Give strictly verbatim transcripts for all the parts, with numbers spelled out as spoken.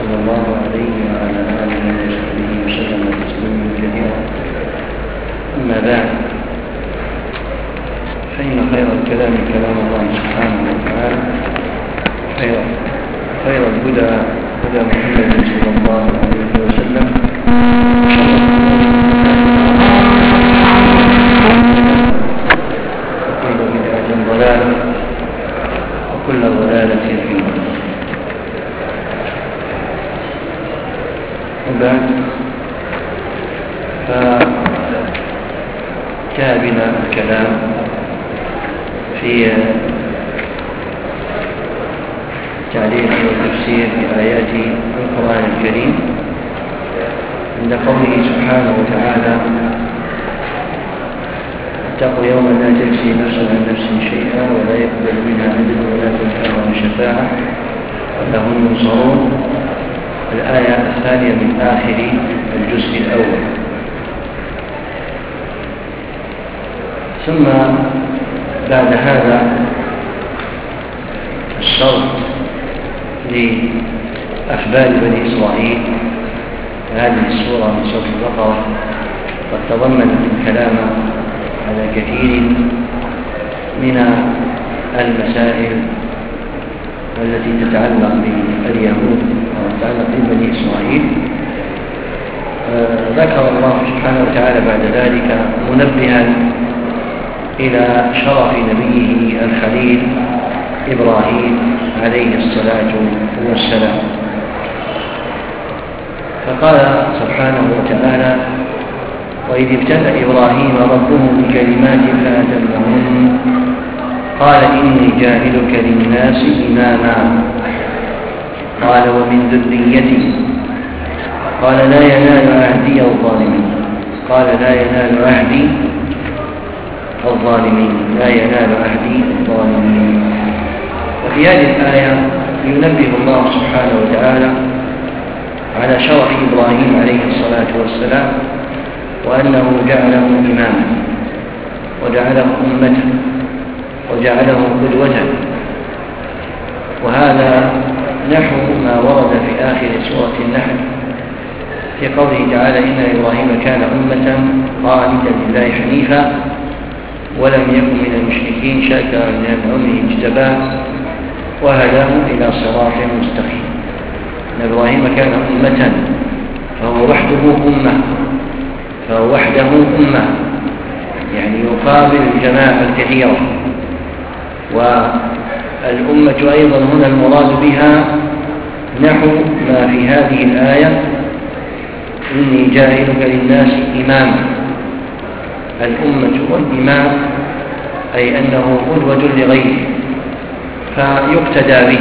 صلى الله عليه وعلى آله وصحبه وسلم تسليما كثيرا. أما بعد، فإن خير الكلام كلام الله سبحانه وتعالى، خير خير الهدى هدى محمد صلى الله عليه وسلم، وكل بدعة ضلالة وكل ضلالة في النار. وبعد، فجاء بنا الكلام في تعليق وتفسير آيات القرآن الكريم عند قوله سبحانه وتعالى: اتقوا يوما لا تجزي نفس عن نفس شيئا ولا يقبل منها عدل ولا تنفعها شفاعة ولا هم ينصرون. الآية الثانية من آخر الجزء الأول. ثم بعد هذا الشرط لأخبار بني إسرائيل، هذه السورة من سورة البقرة قد تضمنت الكلام على كثير من المسائل التي تتعلق باليهود أو تتعلق ببني إسرائيل. ذكر الله سبحانه وتعالى بعد ذلك منبها إلى شرف نبيه الخليل إبراهيم عليه الصلاة والسلام، فقال سبحانه وتعالى: وإذ ابتلى إبراهيم ربه بكلمات فأتمهن قال إني جاعلك للناس إماما قال ومن ذريتي قال لا ينال عهدي الظالمين قال لا ينال عهدي الظالمين لا ينال عهدي الظالمين. وفي هذه الآية ينبه الله سبحانه وتعالى على شرف إبراهيم عليه الصلاة والسلام، وأنه جعله إماما وجعله أمة وجعله قدوة. وهذا نحو ما ورد في آخر سورة النحل في قوله تعالى: إن إبراهيم كان أمة قانتا لله حنيفا ولم يكن من المشركين شاكرا لأنعمه اجتباه وهداه إلى صراط مستقيم. إن إبراهيم كان أمة، فهو وحده أمة فهو وحده أمة يعني يقابل الجماعة الكثيرة. والأمة أيضا هنا المراد بها نحو ما في هذه الآية: إني جاعلك للناس إماما. الأمة والإمام أي أنه قدوة لغيره فيقتدى به.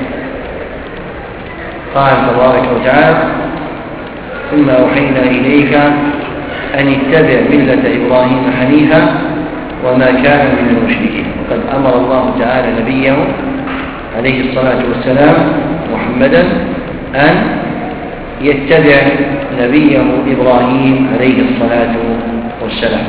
قال تبارك وتعالى: ثم أوحينا إليك أن اتبع ملة إبراهيم حنيفا وما كان من المشركين. وقد أمر الله تعالى نبيه عليه الصلاة والسلام محمدا أن يتبع نبيه إبراهيم عليه الصلاة والسلام،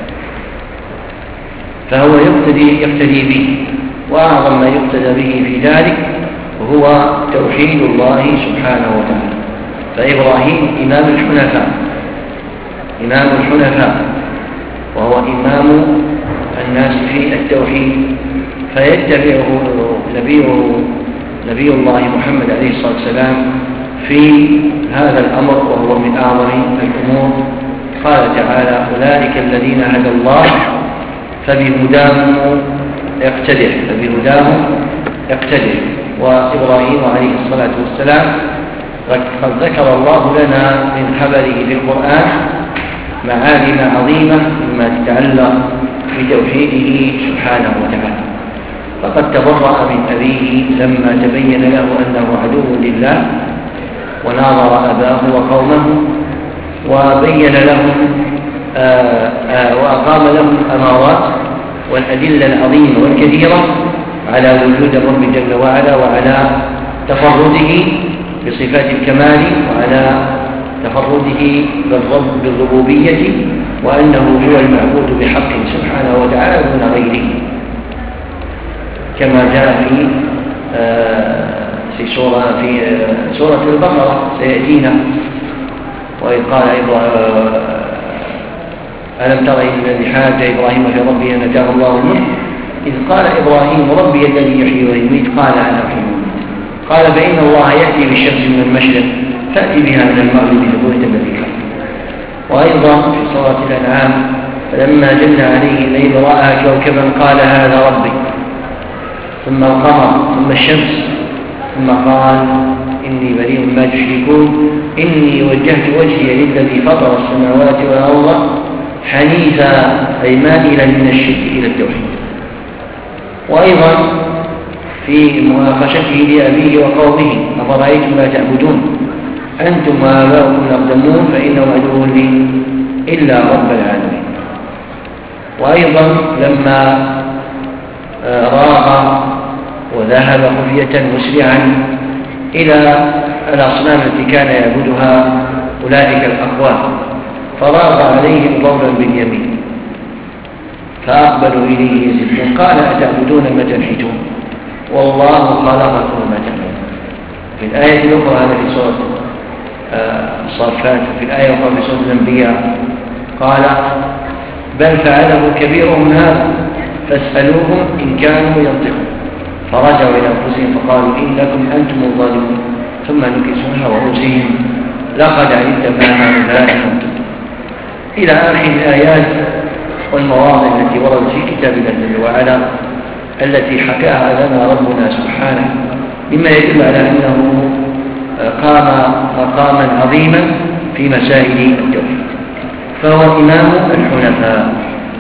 فهو يقتدي, يقتدي به. وأعظم ما يقتدى به في ذلك هو توحيد الله سبحانه وتعالى. فإبراهيم إمام الحنفاء إمام الحنفاء وهو إمام الناس في التوحيد، فيتبعه نبيه نبي الله محمد عليه الصلاة والسلام في هذا الأمر، وهو من أعظم الأمور. قال تعالى: أولئك الذين هدى الله فبهداهم اقتدر فبهداهم اقتدر. وإبراهيم عليه الصلاة والسلام قد ذكر الله لنا من خبره في القرآن معالم عظيمة مما تتعلق بتوحيده سبحانه وتعالى. فقد تبرأ من أبيه لما تبين له أنه عدو لله، وناظر أباه وقومه وبين لهم آآ آآ وأقام لهم الأمارات والأدلة العظيمة والكثيرة على وجود الرب جل وعلا، وعلى تفرده بصفات الكمال، وعلى تفرده بالربوبية، وأنه هو المعبود بحق سبحانه وتعالى دون غيره، كما جاء في في سورة في سورة البقرة سيأتينا. وإذ قال ألم تر إلى الذي حاج إبراهيم في ربه أن آتاه الله الملك إذ قال إبراهيم ربي الذي يحيي ويميت قال أنا أحيي ويميت قال فإن الله يأتي بالشمس من المشرق تأتي بها من المغرب لبهت الذي كفر. وأيضا في سورة الأنعام فلما جن عليه الليل رأى كوكبا قال هذا ربي ثم القمر ثم الشمس ثم قال إني بريء مما تشركون إني وجهت وجهي للذي فطر السماوات والأرض حنيفا أي مائلا من الشرك إلى التوحيد. وأيضا في مناقشته لأبيه وقومه أفرأيتم ما تعبدون أنتم وآباؤكم الأقدمون فإنهم عدو لي إلا رب العالمين. وأيضا لما راغ وذهب خفية مسرعا إلى الأصنام التي كان يعبدها أولئك الأقوام فراغ عليهم ضربا باليمين فأقبلوا إليه يزفون قال أتعبدون ما تنحتون والله خلقكم ما تعملون. في الآية الأخرى هذا في سورة الصافات وفي الآية الأخرى في سورة الأنبياء قال بل فعله كبيرهم هذا فاسألوهم إن كانوا ينطقون فرجعوا إلى أنفسهم فقالوا إنكم أنتم الظالمون ثم نكسوها ورؤوسهم لقد علمت ما هؤلاء ينطقون إلى آخر الآيات والمواضع التي وردت في كتاب الله جل وعلا التي حكاها لنا ربنا سبحانه مما يدل على أنه قام مقاما عظيما في مسائل التوحيد فهو إمام الحنفاء.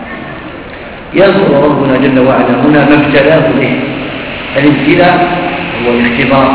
يذكر ربنا جل وعلا هنا ما ابتلاه به. الابتلاء هو الاختبار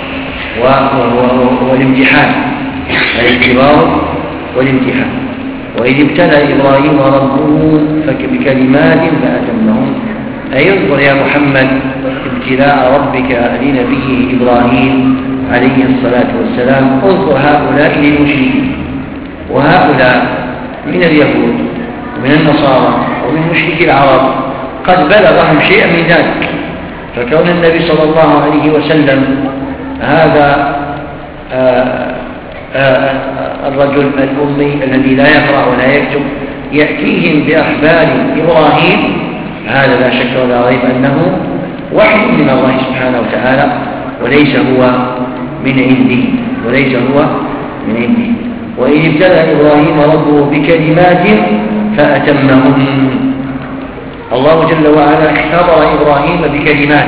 والامتحان الاختبار والامتحان. وإذ ابتلى إبراهيم ربه بكلمات فأتمهن أي اذكر يا محمد ابتلاء ربك لنبيه إبراهيم عليه الصلاة والسلام اذكر هؤلاء للمشركين وهؤلاء من اليهود ومن النصارى ومن مشركي العرب قد بلغهم شيئا من ذلك. فكون النبي صلى الله عليه وسلم هذا آآ آآ الرجل الأمي الذي لا يقرأ ولا يكتب يأتيهم بأخبار إبراهيم هذا لا شك ولا ريب أنه وحي من الله سبحانه وتعالى وليس هو من عنده وليس هو من عنده. وإذ ابتلى إبراهيم ربه بكلمات فأتمهن. الله جل وعلا اختبر إبراهيم بكلمات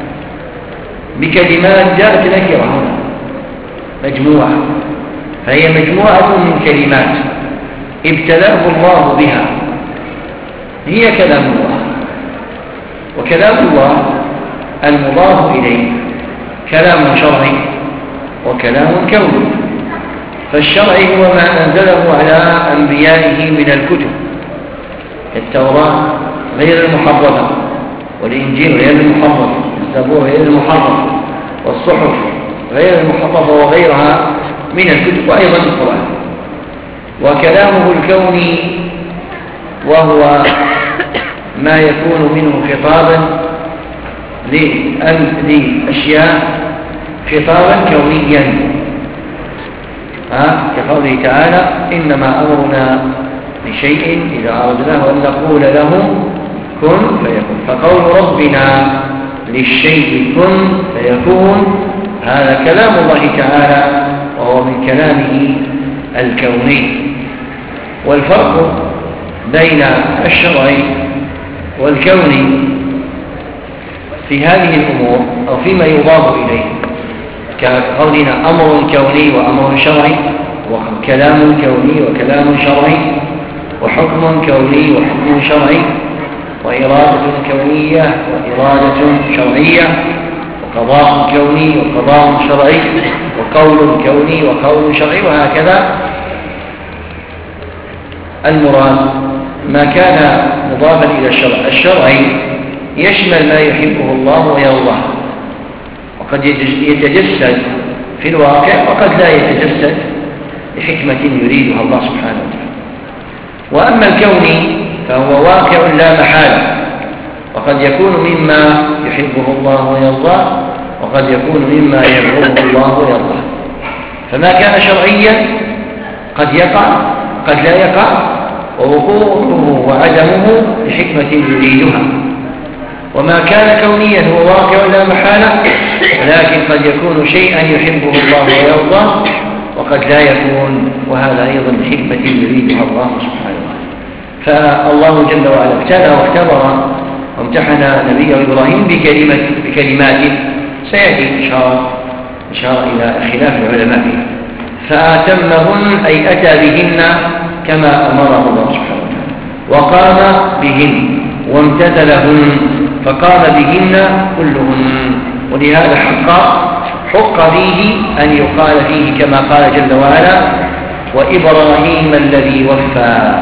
بكلمات جاءت نكرة هنا مجموعة فهي مجموعة من كلمات ابتلاه الله بها هي كلام الله. وكلام الله المضاف إليه كلام شرعي وكلام كوني. فالشرعي هو ما أنزله على أنبيائه من الكتب التوراة غير المحرفة والإنجيل غير المحرف والزبور غير المحرف والصحف غير المحرفة وغيرها من الكتب وأيضا القرآن. وكلامه الكوني وهو ما يكون منه خطابا لأشياء خطابا كونيا كقوله تعالى إنما أمرنا لشيء إذا أردناه أن نقول له كن فيكون. فقول ربنا للشيء كن فيكون هذا كلام الله تعالى وهو من كلامه الكوني. والفرق بين الشرعي والكوني في هذه الأمور أو فيما يضاف إليه كقولنا أمر كوني وأمر شرعي وكلام كوني وكلام شرعي وحكم كوني وحكم شرعي وإرادة كونية وإرادة شرعية وقضاء كوني وقضاء شرعي وقول كوني وقول شرعي وهكذا. المراد ما كان مضافا إلى الشرع الشرعي يشمل ما يحبه الله ويرضاه وقد يتجسد في الواقع وقد لا يتجسد لحكمة يريدها الله سبحانه وتعالى. وأما الكوني فهو واقع لا محالة وقد يكون مما يحبه الله ويرضاه وقد يكون مما يبغضه الله ويرضاه. فما كان شرعيا قد يقع قد لا يقع، ووقوعه وعدمه لحكمة يريدها، وما كان كونيا هو واقع لا محالة، ولكن قد يكون شيئا يحبه الله ويرضاه وقد لا يكون، وهذا أيضا حكمة يريدها الله سبحانه وتعالى. فالله جل وعلا ابتلى واختبر وامتحن نبيه إبراهيم بكلمة بكلمات سيأتي إشارة إشارة إلى خلاف العلماء فيها، فأتمهن أي أتى بهن كما أمره الله سبحانه وتعالى، وقام بهن وامتثلهن فقام بهن كلهن. ولهذا حق حق فيه أن يقال فيه كما قال جل وعلا: وإبراهيم الذي وفى.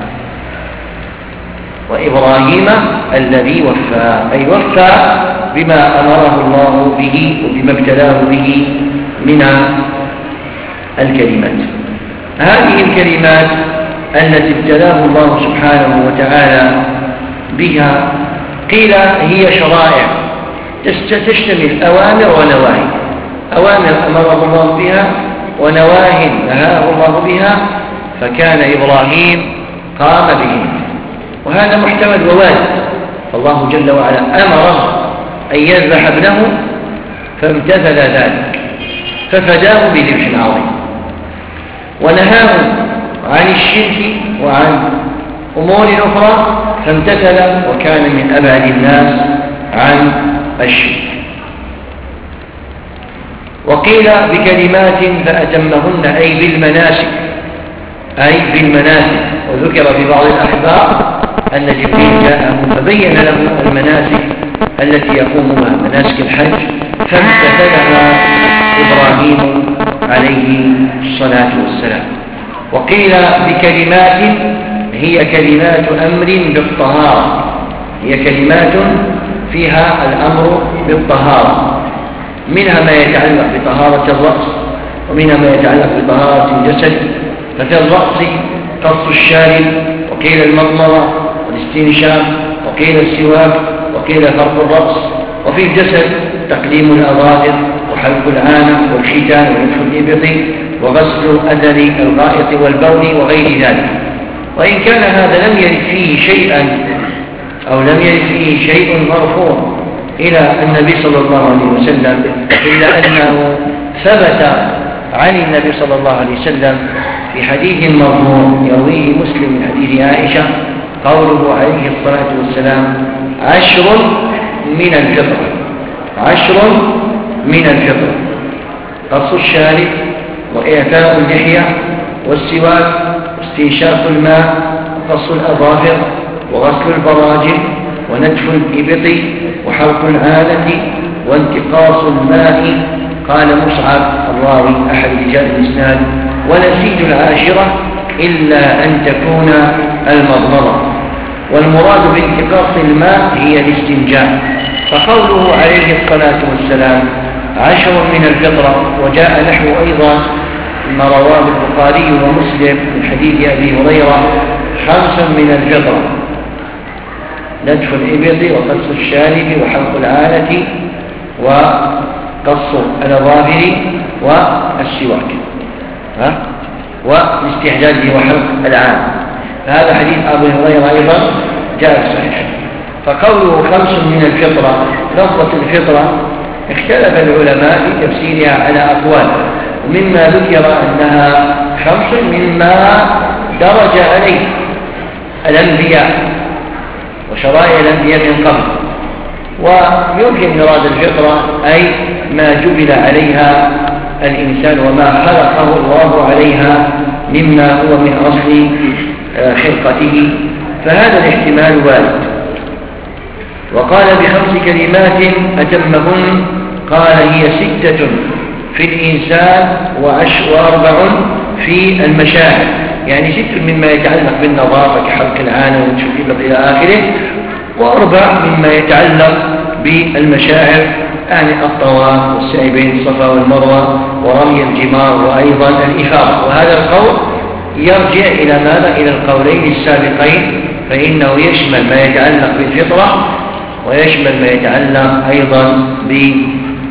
وإبراهيم الذي وفى أي وفى بما أمره الله به وبما ابتلاه به من الكلمات. هذه الكلمات التي ابتلاه الله سبحانه وتعالى بها قيل هي شرائع تشتمل أوامر ونواهي، أوامر أمره الله بها ونواهي نهاه الله بها، فكان إبراهيم قام بهن، وهذا محتمل ووارد. فالله جل وعلا أمره أن يذبح ابنه فامتثل ذلك ففداه بذبح عظيم، ونهاه عن الشرك وعن أمور أخرى فامتثل وكان من أبعد الناس عن الشرك. وقيل بكلمات فأتمهن أي بالمناسك أي بالمناسك. وذكر في بعض الأخبار أن جبريل جاءه فبين له المناسك التي يقوم بها مناسك الحج فامتثلها إبراهيم عليه الصلاة والسلام. وقيل بكلمات هي كلمات أمر بالطهارة، هي كلمات فيها الأمر بالطهارة، منها ما يتعلق بطهارة الرأس ومنها ما يتعلق بطهارة الجسد. ففي الرأس قص الشارب، وقيل المضمضة والاستنشاق، وقيل السواك، وقيل فرق الرأس. وفي الجسد تقليم الأظافر وحلق العانة والختان ونتف الإبط وغسل أذن الغائط والبول وغير ذلك. وإن كان هذا لم يرد فيه شيئا أو لم يرد فيه شيء مرفوع إلى النبي صلى الله عليه وسلم، إلا أنه ثبت عن النبي صلى الله عليه وسلم في حديث مرفوع يرويه مسلم من حديث عائشة قوله عليه الصلاة والسلام: عشر من الفطرة، عشر من الفطرة: قص الشارب، وإعفاء اللحية، والسواك، واستنشاق الماء، وقص الأظافر، وغسل البراجم، ونتف الإبط، وحلق العانة، وانتقاص الماء. قال مصعب الراوي أحد رجال الإسناد: ونسيج العاشرة إلا أن تكون المضمضة. والمراد بانتقاص الماء هي الاستنجاء. فقوله عليه الصلاة والسلام عشر من الفطرة، وجاء نحو أيضا ما رواه البخاري ومسلم من حديث أبي هريرة: خمس من الفطرة: نتف الإبط، وقص الشارب، وحلق العانة، وقص الأظافر، والسواك، ها؟ والاستحجاج وحلق العانة. هذا حديث أبي هريرة أيضا جاء صحيح. فقوله خمس من الفطرة، لفظة الفطرة اختلف العلماء في تفسيرها على أقوال، ومما ذكر أنها خمس مما درج عليه الأنبياء وشرائع الأنبياء من قبل. ويمكن مراد الفطرة أي ما جبل عليها الإنسان وما خلقه الله عليها مما هو من أصل خلقته، فهذا الاحتمال وارد. وقال بخمس كلمات أتمهن، قال هي ستة في الإنسان وأربع في المشاعر، يعني ست مما يتعلق بالنظافة كحلق العانة والشفيبة إلى آخره، وأربع مما يتعلق بالمشاعر يعني الطواف والسعي بين الصفا والمروة ورمي الجمار وأيضا الإفاضة. وهذا القول يرجع إلى ماذا؟ إلى القولين السابقين، فإنه يشمل ما يتعلق بالفطرة ويشمل ما يتعلق أيضا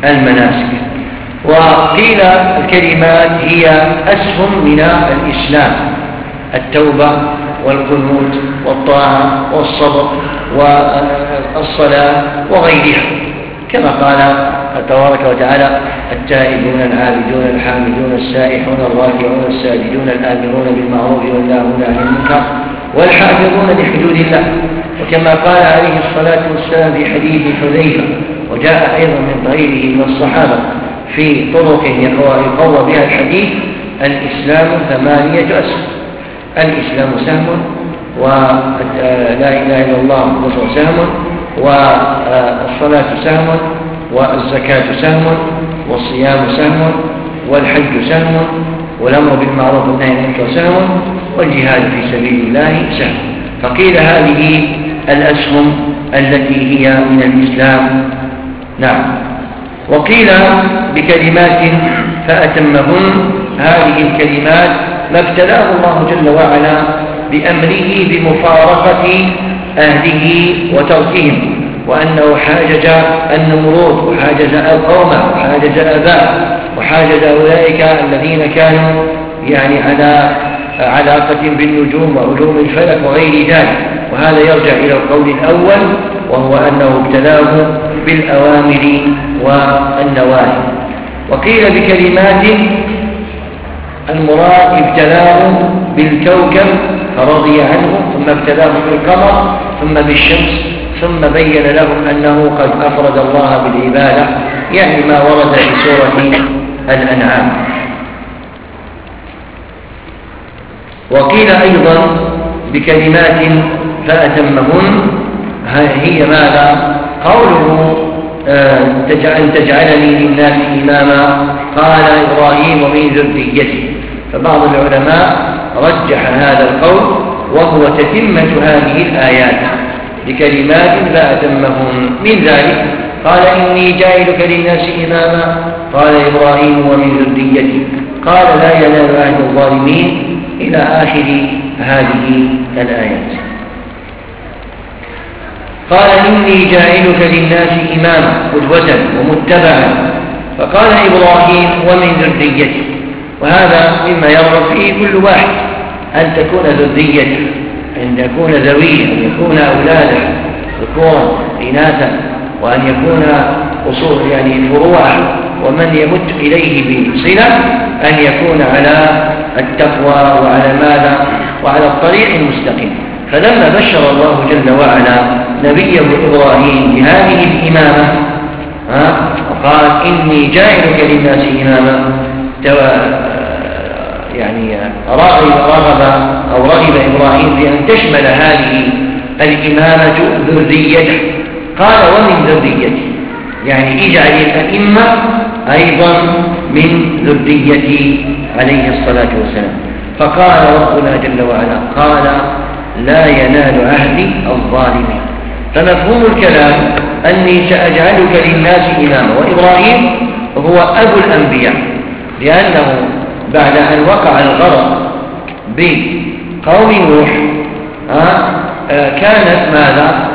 المناسك. وقيل الكلمات هي أسهم من الإسلام: التوبة والقنوت والطاعة والصبر والصلاة وغيرها، كما قال تبارك وتعالى: التائبون العابدون الحامدون السائحون الراكعون الساجدون الآمرون بالمعروف والناهون عن المنكر والحافظون لحدود الله. وكما قال عليه الصلاة والسلام في حديث حذيفة، وجاء أيضا من غيره من الصحابة في طرق يقوى بها الحديث: الإسلام ثمانية أسهم: الإسلام سهم، ولا إله إلا الله وهو سهم، والصلاة سهم، والزكاة سهم، والصيام سهم، والحج سهم، والأمر بالمعروف والنهي عن المنكر سهم، والجهاد في سبيل الله سهم. فقيل هذه الأسهم التي هي من الإسلام. نعم. وقيل بكلمات فأتمهن: هذه الكلمات ما ابتلاه الله جل وعلا بأمره بمفارقة أهله وتركهم، وأنه حاجج النمرود وحاجج قومه وحاجج أباه وحاجج أولئك الذين كانوا يعني على علاقة بالنجوم وعلوم الفلك وغير ذلك. وهذا يرجع إلى القول الأول، وهو أنه ابتلاه بالأوامر والنواهي. وقيل بكلمات المراد ابتلاه بالكوكب فرضي عنه، ثم ابتلاه بالقمر، ثم بالشمس، ثم بين لهم أنه قد أفرد الله بالعبادة، يعني ما ورد في سورة الأنعام. وقيل أيضا بكلمات فأتمهن: هي ماذا؟ قوله تجعل تجعلني للناس إماما، قال إبراهيم ومن ذريته. فبعض العلماء رجح هذا القول، وهو تتمة هذه الآيات بكلمات فأتمهن. من ذلك قال: إني جاعلك للناس إماما، قال إبراهيم ومن ذريته، قال: لا ينال عهد الظالمين، إلى آخر هذه الآيات. قال: إني جاعلك للناس إماما قدوة ومتبعا، فقال إبراهيم ومن ذريته. وهذا مما يرغب فيه كل واحد، أن تكون ذريته، أن يكون ذويه، أن يكون أولاده ذكورا إناثا، وأن يكون أصول يعني فروعا، ومن يمت إليه بصلة أن يكون على التقوى وعلى ماذا؟ وعلى الطريق المستقيم. فلما بشر الله جل وعلا نبيه إبراهيم بهذه الإمامة وقال: إني جاعلك للناس إماما، يعني رغب, رغب أو رغب إبراهيم في أن تشمل هذه الإمامة ذريته. قال: ومن ذريته، يعني اجعل الأئمة أيضا من ذريته عليه الصلاة والسلام. فقال ربنا جل وعلا: قال: لا ينال عهدي الظالمين. فمفهوم الكلام أني سأجعلك للناس إماما. وإبراهيم هو أبو الأنبياء، لأنه بعد أن وقع الغرق بقوم نوح كانت ماذا؟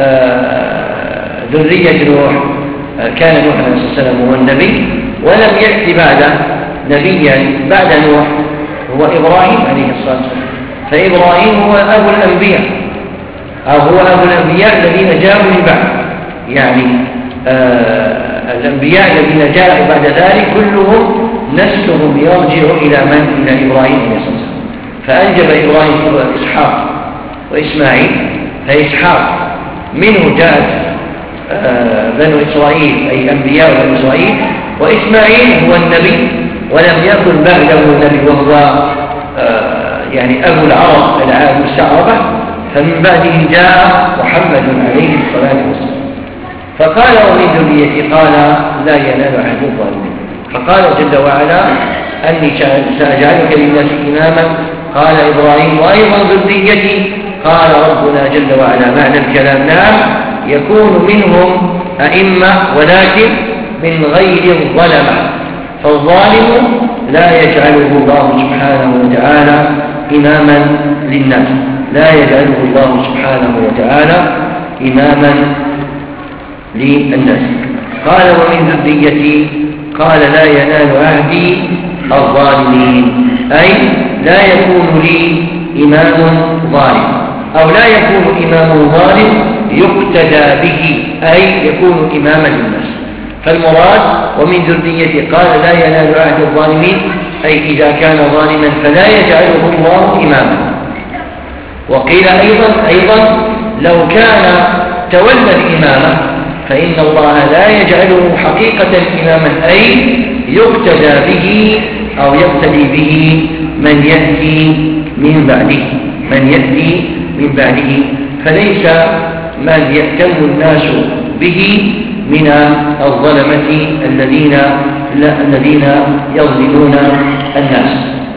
ذرية نوح، كان نوح عليه الصلاة والسلام هو النبي، ولم يأتي بعد نبيا بعد نوح هو إبراهيم عليه الصلاة والسلام. فإبراهيم هو أبو الأنبياء، أو هو أبو الأنبياء الذين جاءوا من بعد، يعني آه الأنبياء الذين جاءوا بعد ذلك كلهم نسلهم يرجع إلى من؟ إلى إبراهيم عليه الصلاة والسلام. فأنجب إبراهيم إسحاق وإسماعيل. فإسحاق منه جاءت آه بنو إسرائيل، أي أنبياء بنو إسرائيل، وإسماعيل هو النبي ولم يكن بعده نبي، وهو آه يعني أبو العرب المستعربة. فمن بعده جاء محمد عليه الصلاة والسلام. فقال: ومن ذريتي، قال: لا ينال عهد الظالمين. فقال جل وعلا: أني سأجعلك للناس إماما، قال إبراهيم وأيضا ذريتي. قال ربنا جل وعلا: معنى الكلام نعم يكون منهم أئمة، ولكن من غير الظلمة. فالظالم لا يجعله الله سبحانه وتعالى إماما للناس، لا يجعله الله سبحانه وتعالى إماما للناس. قال ومن ذريتي قال لا ينال عهدي الظالمين، أي لا يكون لي إمام ظالم، أو لا يكون إمام ظالم يقتدى به، أي يكون إماما للناس. فالمراد ومن ذريتي قال لا ينال عهد الظالمين، أي إذا كان ظالما فلا يجعله الله إماما. وقيل أيضا أيضا لو كان تولى الإمامة فإن الله لا يجعله حقيقة إماما، أي يقتدى به أو يقتدي به من يأتي من بعده من يأتي من بعده فليس من يأتم الناس به من الظلمة الذين الذين يظلمون الناس.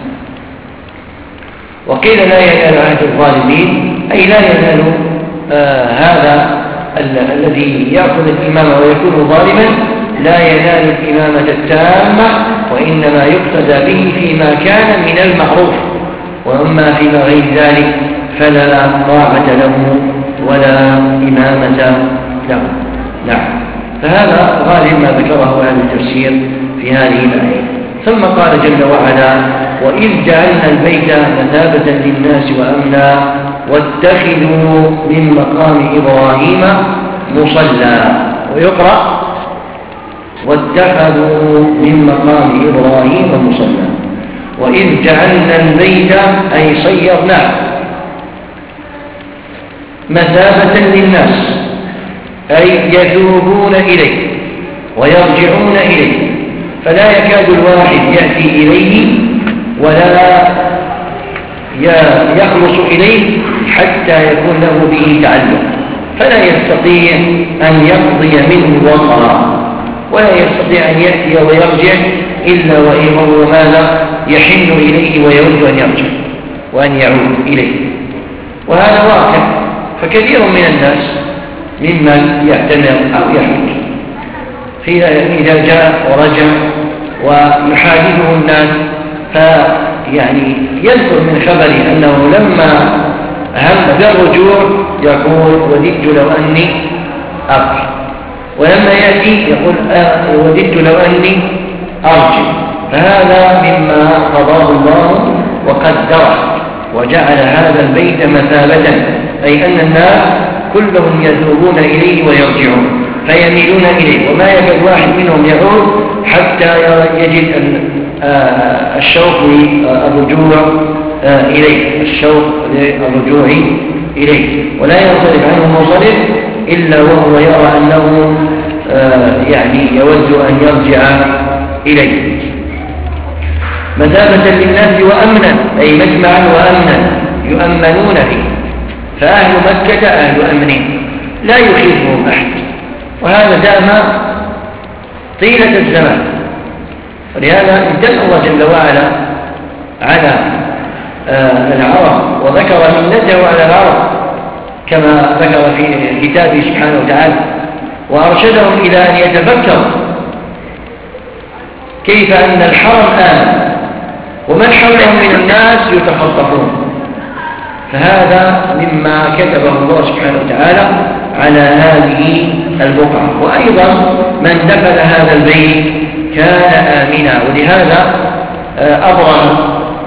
وقيل لا ينال عهد الظالمين، أي لا ينال آه هذا الذي يأخذ الإمامة ويكون ظالما لا ينال الإمامة التامة، وإنما يقتدى به فيما كان من المعروف، وأما فيما غير ذلك فلا طاعة له ولا إمامة له. نعم. فهذا غالب ما ذكره أهل التفسير في هذه الآية. ثم قال جل وعلا وإذ جعلنا البيت مثابة للناس وأمنا واتخذوا من مقام إبراهيم مصلى، ويقرأ واتخذوا من مقام إبراهيم مصلى. وإذ جعلنا البيت أي صيرناه مثابة للناس، أي يذوبون إليه ويرجعون إليه، فلا يكاد الواحد يأتي إليه ولا يخلص إليه حتى يكون له به تعلق، فلا يستطيع أن يقضي منه وطرا، ولا يستطيع أن يأتي ويرجع إلا وهو ماذا يحن إليه ويود أن يرجع وأن يعود إليه. وهذا واقع، فكثير من الناس ممن يعتمر أو يحج إذا جاء ورجع ويحادثه الناس فيعني يذكر من خبره أنه لما هم بالرجوع يقول وددت لو أني أرجع، ولما يأتي يقول وددت لو أني أرجع. فهذا مما قضاه الله وقدره وجعل هذا البيت مثابة، أي أن الناس كلهم يذوبون إليه ويرجعون فيميلون إليه، وما يكاد واحد منهم يعود حتى يجد الشوق للرجوع إليه الشوق للرجوع إليه ولا ينصرف عنه منصرف إلا وهو يرى أنه يعني يود أن يرجع إليه. مثابة للناس وأمنا، أي مجمعا وأمنا يؤمنون فيه، فأهل مكة أهل أمن لا يخيفهم أحد، وهذا دام طيلة الزمان. ولهذا امتن الله جل وعلا على العرب وذكر منته على العرب كما ذكر في كتابه سبحانه وتعالى، وأرشدهم إلى أن يتفكروا كيف أن الحرم آمن ومن حولهم من الناس يتخطفون. فهذا مما كتبه الله سبحانه وتعالى على هذه البقعة. وأيضا من دخل هذا البيت كان آمنا، ولهذا أبرم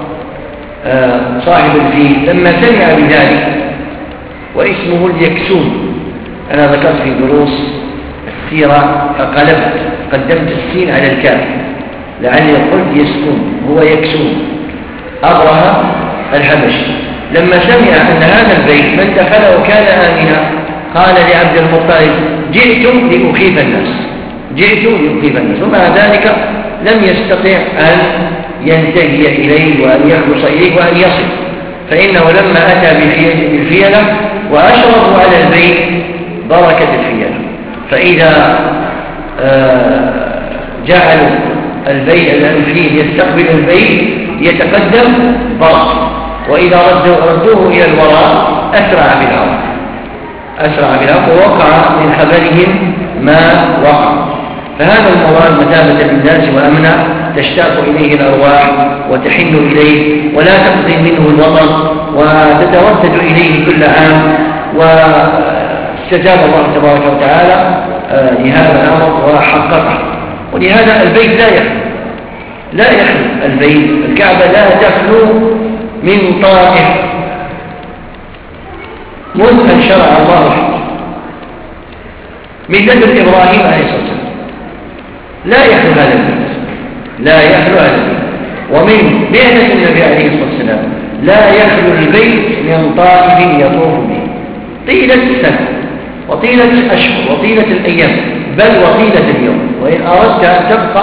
صاحب الفيل لما سمع بذلك، واسمه اليكسون. أنا ذكرت في دروس السيرة فقلبت قدمت السين على الكاف لعلي قلت يسكن، هو يكسون أبرهة الحبشي. لما سمع أن هذا البيت من دخله كان آمنا قال لعبد المطلب جئت لأخيف الناس جئت لأخيف الناس ومع ذلك لم يستطع أن ينتهي إليه وأن يخلص إليه وأن يصل، فإنه لما أتى بالفيلة وأشرفوا على البيت بركة الفيلة، فإذا جعلوا البيت الفيل يستقبل البيت يتقدم برق، وإذا ردوه, ردوه إلى الوراء أسرع بالأرض أسرع بالأرض ووقع من خبرهم ما وقع. فهذا المراد مثابة للناس وأمنا تشتاق إليه الأرواح وتحن إليه ولا تقضي منه الوطن وتتردد إليه كل عام. واستجاب الله تبارك وتعالى لهذا الأمر وحققه. ولهذا البيت لا يخلو لا يخلو البيت الكعبة لا تخلو من طائف منذ أن شرع الله الحج من لدن إبراهيم عليه الصلاة والسلام لا يخلو هذا البيت لا يخلو هذا البيت. ومن بعثة النبي عليه الصلاة والسلام لا يخلو البيت من طائف يطوف به طيلة السنة وطيلة الأشهر وطيلة الأيام بل وطيلة اليوم. وإن أردت أن تبقى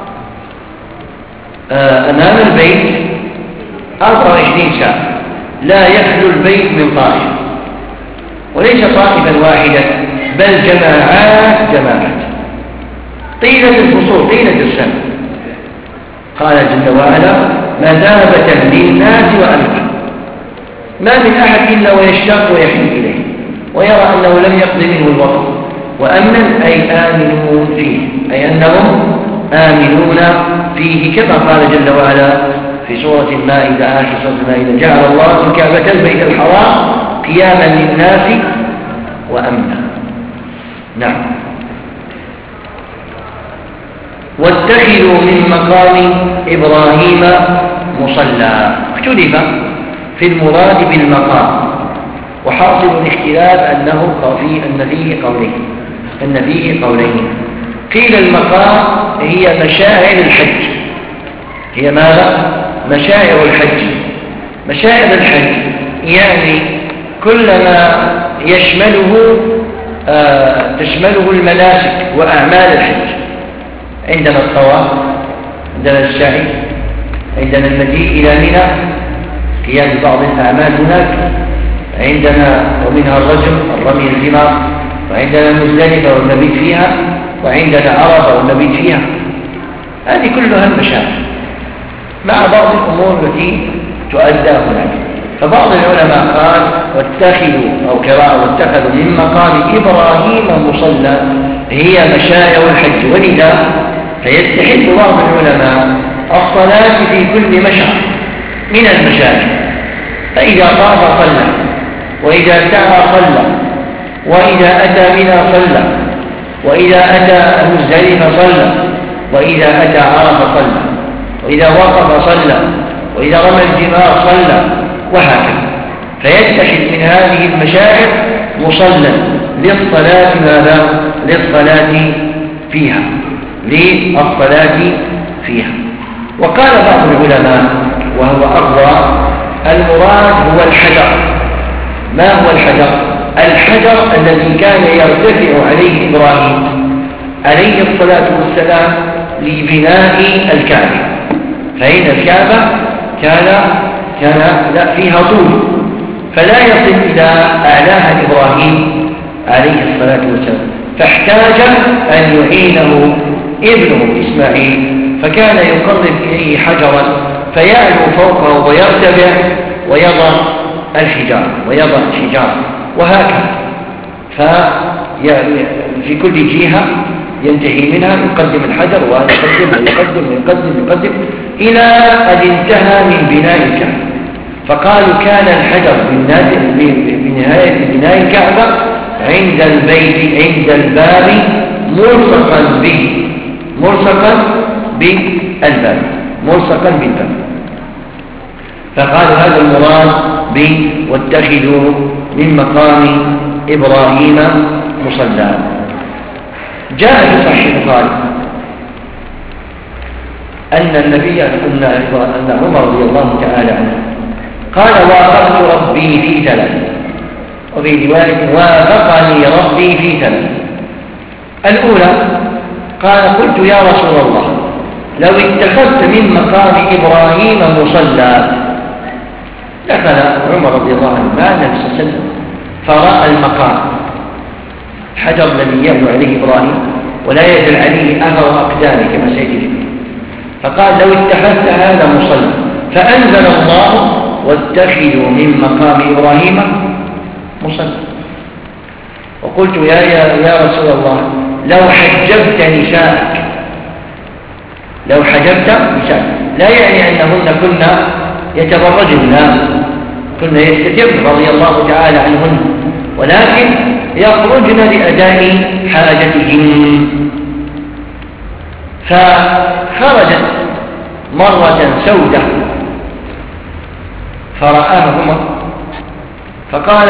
أمام البيت أربعة وعشرين ساعة لا يخلو البيت من طائف، وليس طائفا واحدا بل جماعات جماعات طيلة الفصول طيلة السنة. قال جل وعلا مثابة للناس وأمنا، ما من أحد إلا ويشتاق ويحن إليه ويرى أنه لم يقضي منه الوقت. وأمنا أي آمنون فيه أي أنهم آمنون فيه كما قال جل وعلا في سورة المائدة آخر سورة المائدة جعل الله الكعبة البيت الحرام قياما للناس وأمنا. نعم. واتخذوا من مقام إبراهيم مصلى. اختلف في المراد بالمقام، وحاصل الاختلاف أنه في أن فيه قولين أن فيه قولين قيل المقام هي مشاعر الحج، هي ماذا؟ مشاعر الحج. مشاعر الحج يعني كل ما يشمله آه تشمله المناسك وأعمال الحج. عندنا الطواف، عندنا السعي، عندنا المجيء إلى منى قيام بعض الأعمال هناك، عندنا ومنها الرجم الرمي الجمار، وعندنا مزدلفة والمبيت فيها، وعندنا عرفة والمبيت فيها. هذه كلها المشاعر مع بعض الأمور التي تؤدى هناك. فبعض العلماء قال واتخذوا أو قراءة واتخذوا من مقام إبراهيم مصلى هي مشاعر الحج. ولذا فيستحب بعض العلماء الصلاة في كل مشعر من المشاعر، فإذا طاف صلى، وإذا سعى صلى، وإذا أتى منى صلى، وإذا أتى مزدلفة صلى، وإذا أتى عرفة صلى، وإذا وقف صلى، وإذا رمى الجمار صلى، وهكذا. فيتخذ من هذه المشاعر مصلى للصلاة ماذا؟ للصلاة فيها للصلاة فيها. وقال بعض العلماء وهو أقوى المراد هو الحجر. ما هو الحجر؟ الحجر الذي كان يرتفع عليه إبراهيم عليه الصلاة والسلام لبناء الكعبة. فإن الكعبة كان كان لا فيها طول فلا يصل إلى أعلاها إبراهيم عليه الصلاة والسلام، فاحتاج أن يعينه ابنه إسماعيل، فكان يقرب إليه حجرا فيعلو فوقه ويرتفع ويضع الحجار ويضع الحجار وهكذا. ففي كل جهة ينتهي منها يقدم الحجر ويقدم ويقدم ويقدم ويقدم إلى أن انتهى من بناء الكعبة. فقالوا كان الحجر بنهاية بناء الكعبة عند البيت عند الباب ملصقا به ملصقا بالباب ملصقا بالباب. فقالوا هذا المراد ب واتخذوا من مقام إبراهيم مصلى. جاء في صحيح البخاري أن النبي أن عمر رضي الله تعالى عنه قال وافقت ربي في ثلاث، وفي رواية وافقني ربي في ثلاث. الأولى قال قلت يا رسول الله لو اتخذت من مقام إبراهيم مصلى. دخل عمر رضي الله عنه مع النبي صلى الله عليه وسلم فرأى المقام الحجر الذي يعلو عليه إبراهيم ولا يزل عليه أثر أقدامه كما سيجري، فقال لو اتخذت هذا مصلى، فأنزل الله واتخذوا من مقام إبراهيم مصلى. وقلت يا, يا, يا رسول الله لو حجبت نساءك لو حجبت نساءك لا يعني أنهن كنا يتبرجن، لا، كنا يستترن رضي الله تعالى عنهن، ولكن يخرجن لأداء حاجتهن. فخرجت مرة سودة فرآها عمر فقال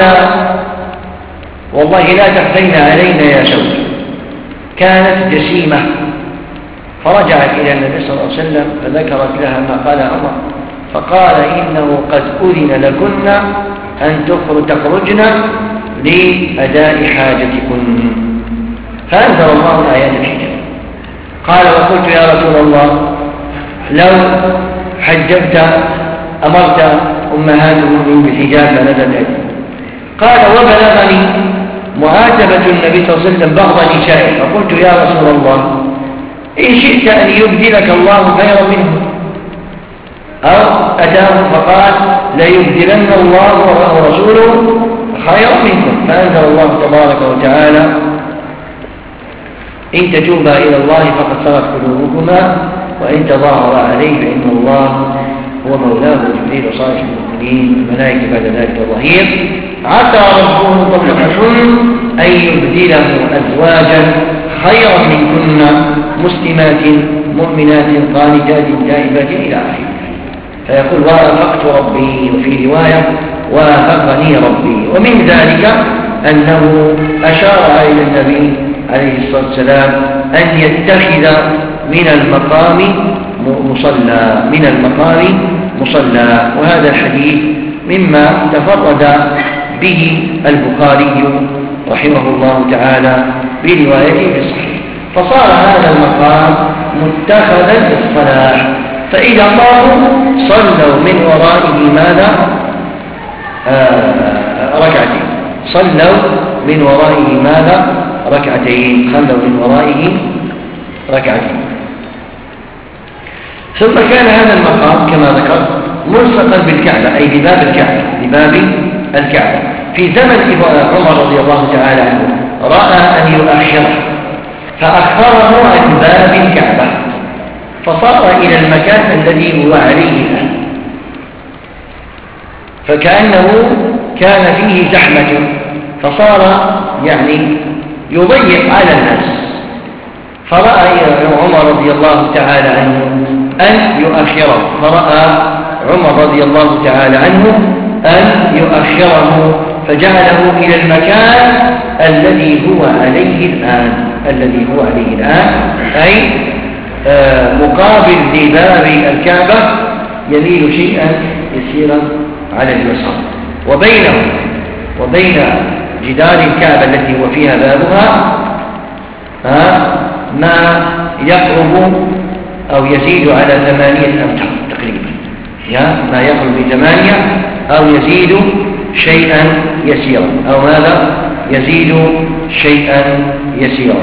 والله لا تخفين علينا يا سودة. كانت جسيمة فرجعت إلى النبي صلى الله عليه وسلم فذكرت لها ما قال عمر فقال إنه قد أذن لكن أن تخرجن لأداء حاجتكن. فأنزل الله الآيات الحجاب. قال وقلت يا رسول الله لو حجبت أمرت أمهات المؤمنين بالحجاب فنزل الآية. قال وبلغني معاتبة النبي صلى الله عليه وسلم بعض نسائه فقلت يا رسول الله إن شئت أن يبدلك الله خيرا منه أو أتاه فقال ليبدلن الله ورسوله خيرا منكم. فأنزل الله تبارك وتعالى إن تتوبا إلى الله فقد صغت قلوبكما وإن تظاهر عليه فإن الله هو مولاه جبريل وصالح المؤمنين الملائكة بعد ذلك الظهير. عسى ربه طبعكم أن يبدله أزواجا خيرا منكن مسلمات مؤمنات قانتات تائبات إلى آخره. فيقول وافقت ربي وفي رواية وافقني ربي. ومن ذلك أنه أشار إلى النبي عليه الصلاة والسلام أن يتخذ من المقام مصلى من المقام مصلى. وهذا الحديث مما تفرد به البخاري رحمه الله تعالى بروايته في الصحيح. فصار هذا المقام متخذا للصلاة. فإذا قاموا صلوا من ورائه ماذا؟ آه ركعتين. صلوا من ورائه ماذا؟ ركعتين. صلوا من ورائه ركعتين. ثم كان هذا المقام كما ذكرت ملصقا بالكعبة أي بباب الكعبة بباب الكعبة. في زمن عمر رضي الله تعالى عنه رأى أن يؤخره فأخره عن باب الكعبة فصار إلى المكان الذي هو عليه الآن. فكأنه كان فيه زحمة فصار يعني يضيق على الناس. فرأى عمر رضي الله تعالى عنه أن يؤخره فرأى عمر رضي الله تعالى عنه أن يؤخره فجعله إلى المكان الذي هو عليه الآن الذي هو عليه الآن أي آه مقابل لباب الكعبة يميل شيئا يسيرا على اليسار. وبينه وبين جدار الكعبة التي هو فيها بابها آه ما يقرب أو يزيد على ثمانية أمتار تقريبا ما يقرب بثمانية أو يزيد شيئا يسيرا أو ماذا يزيد شيئا يسيرا.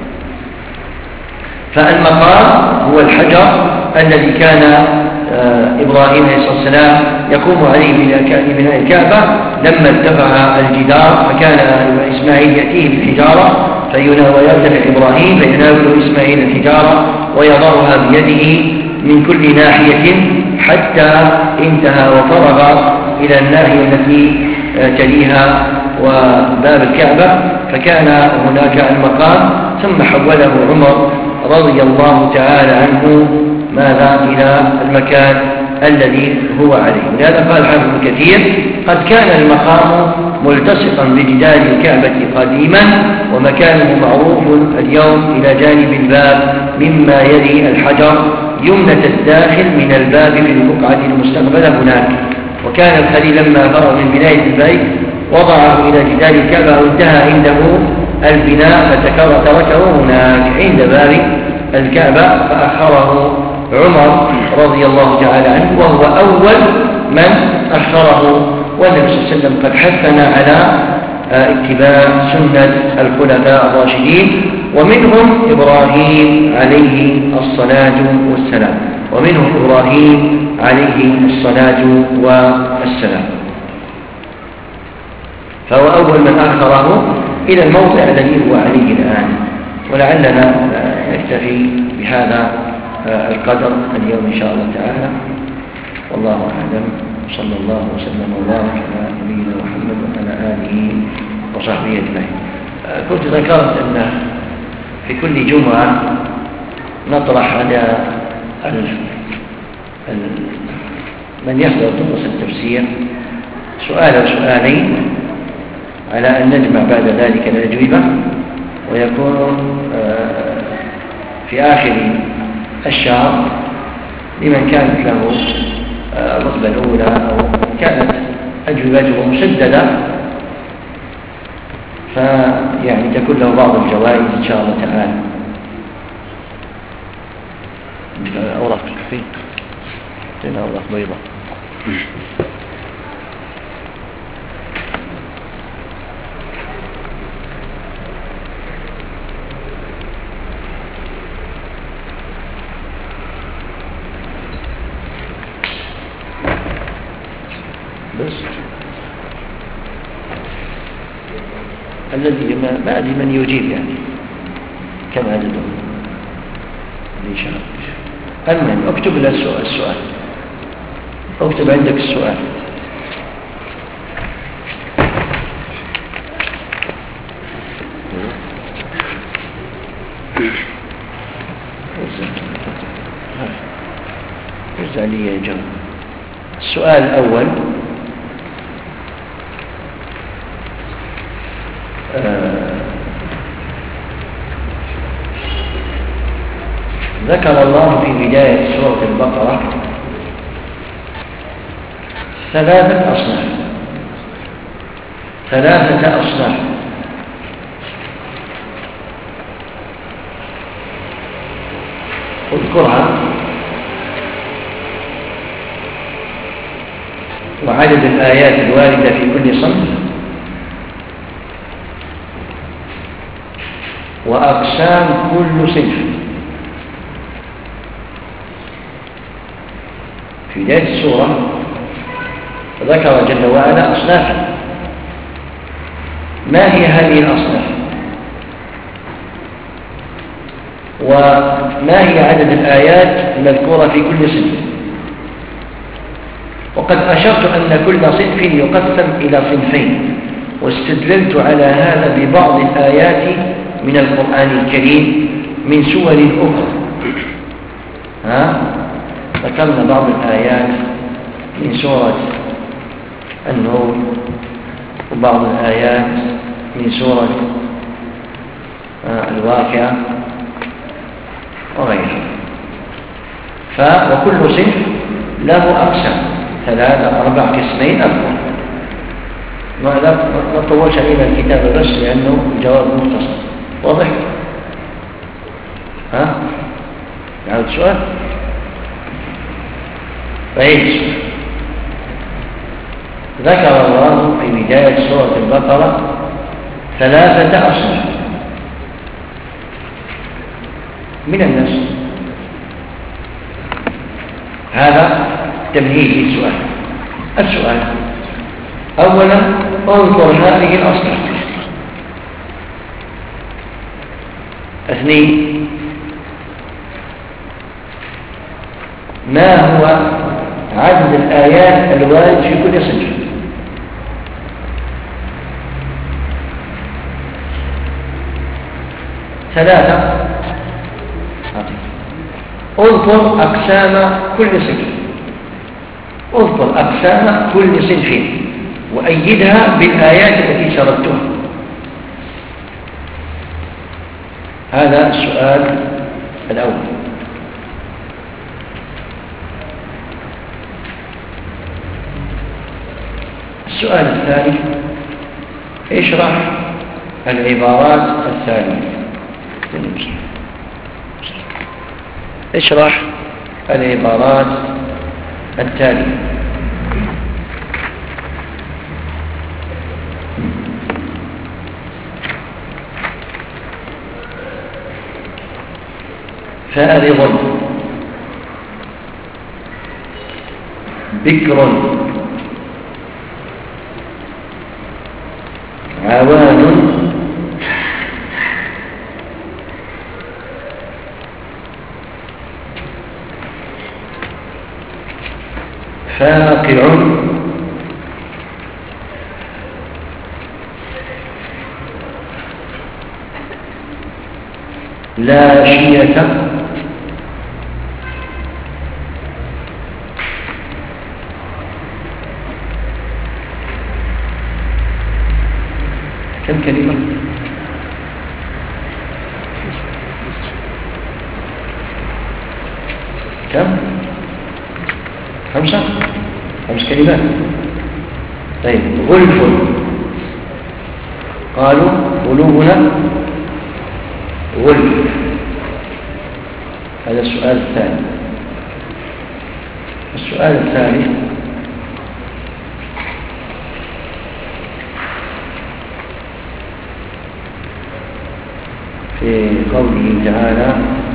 فالمقام هو الحجر الذي كان إبراهيم عليه الصلاة والسلام يقوم عليه من بناء الكعبة لما ارتفع الجدار فكان إسماعيل يأتيه بالحجارة ويرتفع إبراهيم فيناول إسماعيل الحجارة ويضعها بيده من كل ناحية حتى انتهى وفرغ إلى الناحية التي تليها وباب الكعبة فكان هناك المقام. ثم حوله عمر رضي الله تعالى عنه ماذا إلى المكان الذي هو عليه. لهذا قال حافظ ابن كثير قد كان المقام ملتصقا بجدار الكعبة قديما ومكانه معروف اليوم إلى جانب الباب مما يلي الحجر يمنة الداخل من الباب في البقعة المستقبلة هناك. وكان الخليل لما فرغ من بناية البيت وضعه إلى جدار الكعبة وانتهى عنده البناء فتركه هناك عند باب الكعبة فأخره عمر رضي الله تعالى عنه وهو أول من أخره. والنبي صلى الله عليه وسلم قد حثنا على اتباع سنة الخلفاء الراشدين ومنهم إبراهيم عليه الصلاة والسلام ومنهم إبراهيم عليه الصلاة والسلام. فهو أول من أخره إلى الموضع الذي هو عليه الآن. ولعلنا نكتفي بهذا القدر اليوم إن شاء الله تعالى والله أعلم. صلى الله وسلم وبارك على نبينا محمد وعلى آله وصحبه أجمعين. كنت ذكرت أن في كل جمعة نطرح على من يحضر دروس التفسير سؤال أو سؤالين على أن نجمع بعد ذلك الأجوبة، ويكون في آخر الشهر لمن كانت له الرتبة الأولى أو كانت أجوبته مسددة فيعني تكون له بعض الجوائز إن شاء الله تعالى. أوراق كثير هنا أوراق بيضاء. بس الذي ما, ما أدري من يجيب يعني كم عددهم اللي شارك. المهم اكتب له السؤال, السؤال اكتب عندك السؤال. ارجع لي يا جماعة. السؤال الأول: آه ذكر الله في بداية سورة البقرة ثلاثة أصناف ثلاثة أصناف اذكرها وعدد الآيات الواردة في كل صنف وأقسام كل صنف. في بداية السورة ذكر جل وعلا أصنافا. ما هي هذه الأصناف؟ وما هي عدد الآيات المذكورة في كل صنف؟ وقد أشرت أن كل صنف يقسم إلى صنفين، واستدللت على هذا ببعض الآيات من القرآن الكريم من سور أخرى. ها؟ ذكرنا بعض الآيات من سورة النور وبعض الآيات من سورة الواقعة وغيرها. فوكل صنف له أقسام ثلاثة أربع قسمين أكبر. ما نطولش علينا الكتاب بس لأنه الجواب مختصر. واضح؟ ها؟ نعود سؤال؟ فإيش؟ ذكر الله في بداية سورة البقرة ثلاثة أصناف من الناس. هذا تمهيد للسؤال. السؤال: أولا انظر هذه الأصناف. اثنين: ما هو عدد الآيات الوارد في كل صنف؟ ثلاثة: اذكر أقسام كل صنف. اذكر أقسام كل صنف وأيدها بالآيات التي سردتها. هذا السؤال الأول. السؤال الثاني: اشرح العبارات التالية. اشرح العبارات التالية. فارغ، بكر، عوان، فاقع، لا شية كم كلمة؟ كم؟ خمسة؟ خمس كلمات. طيب غلف، قالوا قلوبنا غلف. هذا السؤال الثاني. السؤال الثالث في قوله تعالى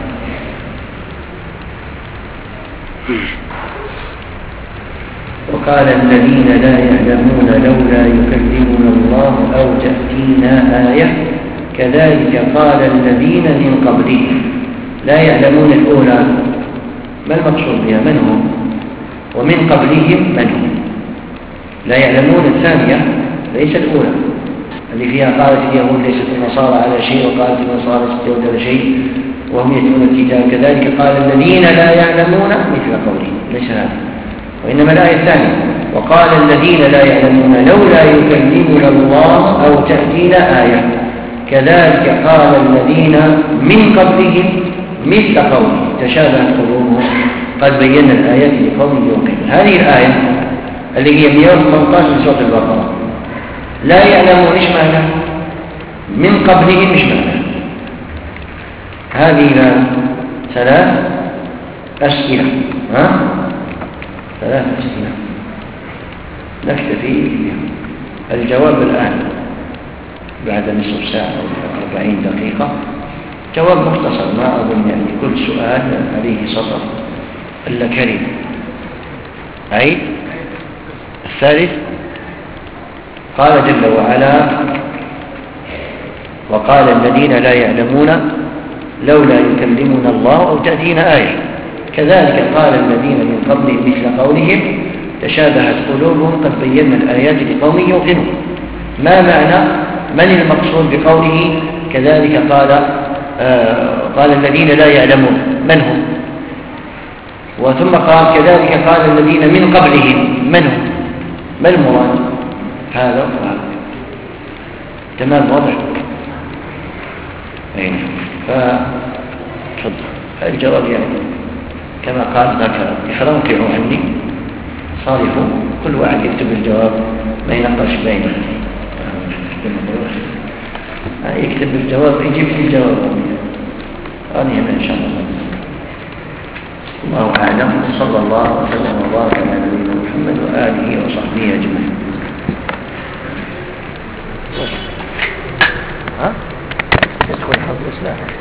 وقال الذين لا يعلمون لولا يكلمنا الله أو تأتينا آية كذلك قال الذين من قبلهم. لا يعلمون الأولى ما المقصود بها؟ من هم؟ ومن قبلهم من هم؟ لا يعلمون الثانية ليس الأولى اللي فيها قالت اليهود ليست النصارى على شيء وقالت النصارى ليست اليهود على شيء وهم يتلون الكتاب كذلك قال الذين لا يعلمون مثل قولهم. ليس هذا، وإنما الآية الثانية وقال الذين لا يعلمون لولا يكلمنا الله أو تأتينا آية كذلك قال الذين من قبلهم مثل قولهم تشابهت قلوبهم قد بينا الآيات لقوم يوقنون. هذه الآية اللي هي مئة وثمانية عشر من سورة البقرة لا يعلمون ايش معنى من قبلهم ايش معنى. هذه ثلاث أسئلة ها ثلاث أسئلة نكتفي بها. الجواب الآن بعد نصف ساعة أو أربعين دقيقة جواب مختصر، ما أظن يعني كل سؤال عليه سطر إلا كلمة. أي الثالث قال جل وعلا وقال الذين لا يعلمون لولا يكلمنا الله أو تأتينا آية كذلك قال الذين من قبلهم مثل قولهم تشابهت قلوبهم قد بينا الآيات لقوم يوقنون. ما معنى من المقصود بقوله كذلك قال آه قال الذين لا يعلمون من هم؟ وثم قال كذلك قال الذين من قبلهم من هم؟ ما المراد؟ هذا وهذا تمام واضح. أين فتفضل. الجواب يعني كما قال ذاك يحرمكعوا عني صارفوا كل واحد يكتب الجواب ما ينقش بينه يكتب الجواب يجيب لي الجواب هذه هنا إن شاء الله. الله أعلم. صلى الله وسلم وبارك على نبينا محمد وآله وصحبه أجمعين.